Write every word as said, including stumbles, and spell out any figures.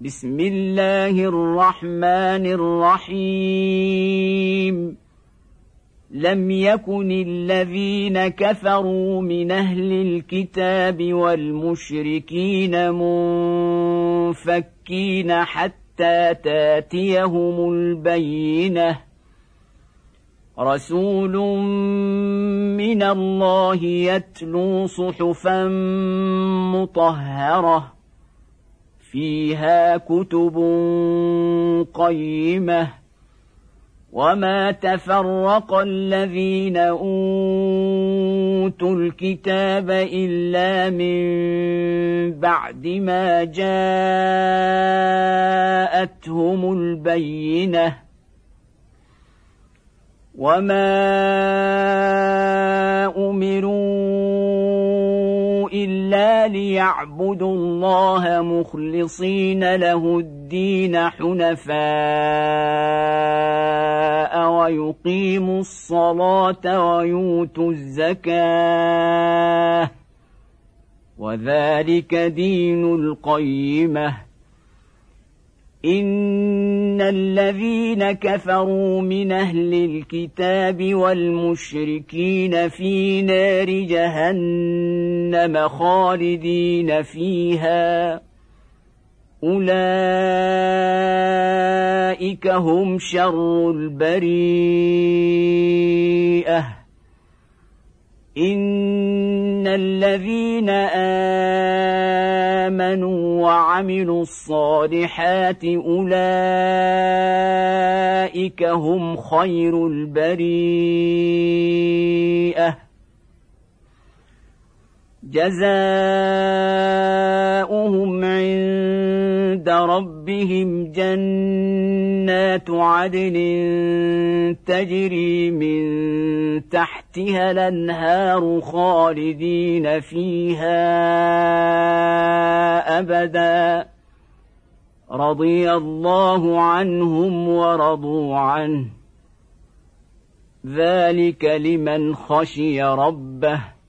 بسم الله الرحمن الرحيم لم يكن الذين كفروا من أهل الكتاب والمشركين منفكين حتى تاتيهم البينة رسول من الله يتلو صحفا مطهرة فيها كتب قيمة وما تفرق الذين أوتوا الكتاب إلا من بعد ما جاءتهم البينة وما أمروا إلا ليعبدوا الله مخلصين له الدين حنفاء ويقيموا الصلاة ويؤتوا الزكاة وذلك دين القيمة إن الذين كفروا من أهل الكتاب والمشركين في نار جهنم خالدين فيها أولئك هم شر البريئة إن الذين آمنوا وعملوا الصالحات أولئك هم خير البريئة جزاؤهم عند ربهم جنات عدن تجري من تحتها الأنهار خالدين فيها أبدا رضي الله عنهم ورضوا عنه ذلك لمن خشي ربه